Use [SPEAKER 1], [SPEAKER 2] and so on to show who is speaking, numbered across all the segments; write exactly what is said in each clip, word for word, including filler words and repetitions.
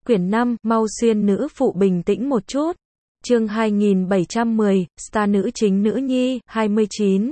[SPEAKER 1] Quyển năm, mau xuyên nữ phụ bình tĩnh một chút. Chương hai nghìn bảy trăm mười, star nữ chính nữ nhi, hai mươi chín.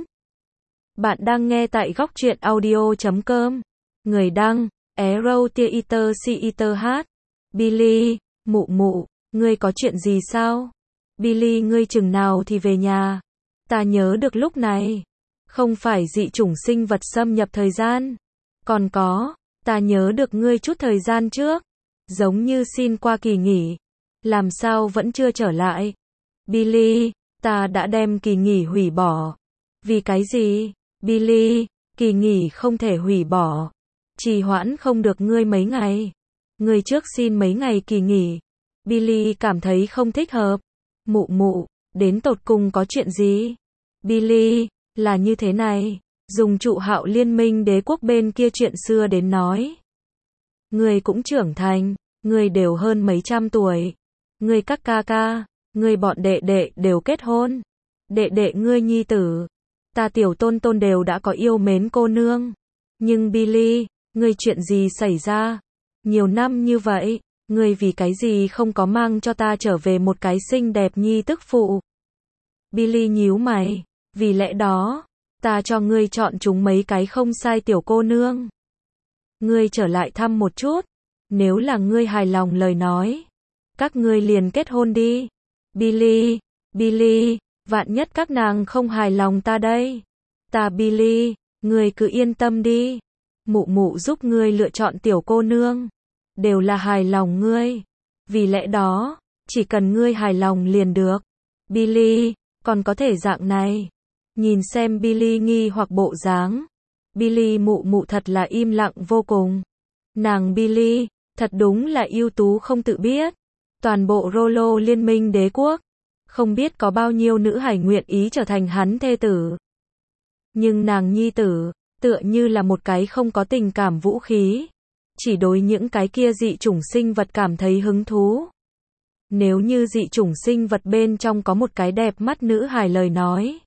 [SPEAKER 1] Bạn đang nghe tại góc truyện audio chấm com. Người đăng, Arrow Theater Theater H. Billy, mụ mụ, ngươi có chuyện gì sao? Billy, ngươi chừng nào thì về nhà? Ta nhớ được lúc này. Không phải dị chủng sinh vật xâm nhập thời gian. Còn có, ta nhớ được ngươi chút thời gian trước. Giống như xin qua kỳ nghỉ. Làm sao vẫn chưa trở lại? Billy, ta đã đem kỳ nghỉ hủy bỏ. Vì cái gì? Billy, kỳ nghỉ không thể hủy bỏ. Trì hoãn không được ngươi mấy ngày. Ngươi trước xin mấy ngày kỳ nghỉ. Billy cảm thấy không thích hợp. Mụ mụ, đến tột cùng có chuyện gì? Billy, là như thế này. Dùng trụ hạo liên minh đế quốc bên kia chuyện xưa đến nói. Ngươi cũng trưởng thành, ngươi đều hơn mấy trăm tuổi. Ngươi các ca ca, ngươi bọn đệ đệ đều kết hôn. Đệ đệ ngươi nhi tử, ta tiểu tôn tôn đều đã có yêu mến cô nương. Nhưng Billy, ngươi chuyện gì xảy ra? Nhiều năm như vậy, ngươi vì cái gì không có mang cho ta trở về một cái xinh đẹp nhi tức phụ? Billy nhíu mày, vì lẽ đó, ta cho ngươi chọn chúng mấy cái không sai tiểu cô nương. Ngươi trở lại thăm một chút, nếu là ngươi hài lòng lời nói, các ngươi liền kết hôn đi. Billy, Billy, vạn nhất các nàng không hài lòng ta đây. Ta Billy, ngươi cứ yên tâm đi. Mụ mụ giúp ngươi lựa chọn tiểu cô nương, đều là hài lòng ngươi. Vì lẽ đó, chỉ cần ngươi hài lòng liền được. Billy, còn có thể dạng này. Nhìn xem Billy nghi hoặc bộ dáng. Billy mụ mụ thật là im lặng vô cùng. Nàng Billy, thật đúng là ưu tú không tự biết. Toàn bộ Rolo liên minh đế quốc, không biết có bao nhiêu nữ hải nguyện ý trở thành hắn thê tử. Nhưng nàng nhi tử, tựa như là một cái không có tình cảm vũ khí. Chỉ đối những cái kia dị chủng sinh vật cảm thấy hứng thú. Nếu như dị chủng sinh vật bên trong có một cái đẹp mắt nữ hài lời nói,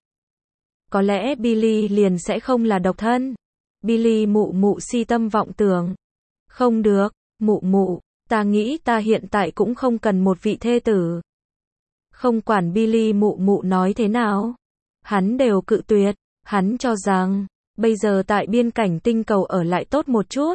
[SPEAKER 1] có lẽ Billy liền sẽ không là độc thân. Billy mụ mụ si tâm vọng tưởng. Không được, mụ mụ, ta nghĩ ta hiện tại cũng không cần một vị thê tử. Không quản Billy mụ mụ nói thế nào, hắn đều cự tuyệt. Hắn cho rằng, bây giờ tại biên cảnh tinh cầu ở lại tốt một chút.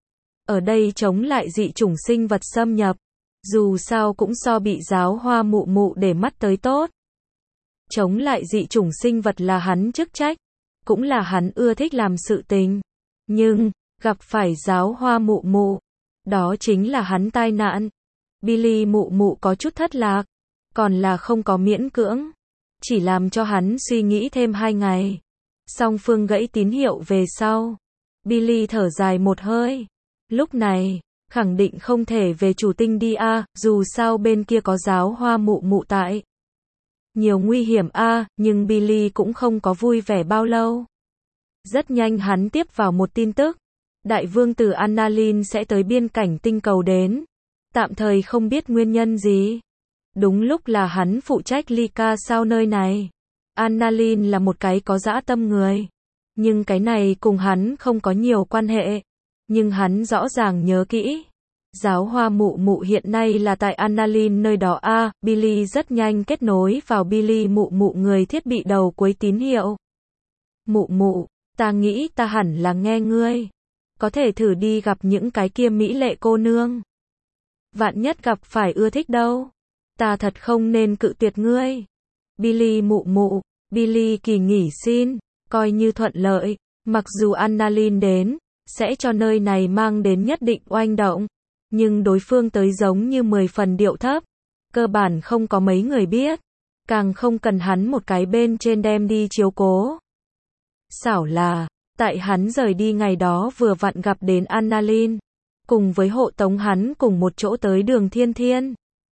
[SPEAKER 1] Ở đây chống lại dị chủng sinh vật xâm nhập. Dù sao cũng so bị giáo hoa mụ mụ để mắt tới tốt. Chống lại dị chủng sinh vật là hắn chức trách, cũng là hắn ưa thích làm sự tình. Nhưng, gặp phải giáo hoa mụ mụ, đó chính là hắn tai nạn. Billy mụ mụ có chút thất lạc, còn là không có miễn cưỡng. Chỉ làm cho hắn suy nghĩ thêm hai ngày. Song phương gãy tín hiệu về sau. Billy thở dài một hơi. Lúc này, khẳng định không thể về chủ tinh đi a, dù sao bên kia có giáo hoa mụ mụ tại. Nhiều nguy hiểm a, nhưng Billy cũng không có vui vẻ bao lâu. Rất nhanh hắn tiếp vào một tin tức. Đại vương tử Annalyn sẽ tới biên cảnh tinh cầu đến. Tạm thời không biết nguyên nhân gì. Đúng lúc là hắn phụ trách ly ca sao nơi này. Annalyn là một cái có dã tâm người. Nhưng cái này cùng hắn không có nhiều quan hệ. Nhưng hắn rõ ràng nhớ kỹ. Giáo hoa mụ mụ hiện nay là tại Annalyn nơi đó a. À, Billy rất nhanh kết nối vào Billy mụ mụ người thiết bị đầu cuối tín hiệu. Mụ mụ, ta nghĩ ta hẳn là nghe ngươi. Có thể thử đi gặp những cái kia mỹ lệ cô nương. Vạn nhất gặp phải ưa thích đâu. Ta thật không nên cự tuyệt ngươi. Billy mụ mụ, Billy kỳ nghỉ xin, coi như thuận lợi. Mặc dù Annalyn đến, sẽ cho nơi này mang đến nhất định oanh động. Nhưng đối phương tới giống như mười phần điệu thấp. Cơ bản không có mấy người biết. Càng không cần hắn một cái bên trên đem đi chiếu cố. Xảo là, tại hắn rời đi ngày đó vừa vặn gặp đến Annalyn. Cùng với hộ tống hắn cùng một chỗ tới đường Thiên Thiên.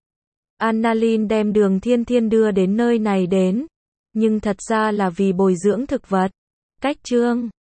[SPEAKER 1] Annalyn đem đường Thiên Thiên đưa đến nơi này đến. Nhưng thật ra là vì bồi dưỡng thực vật. Cách chương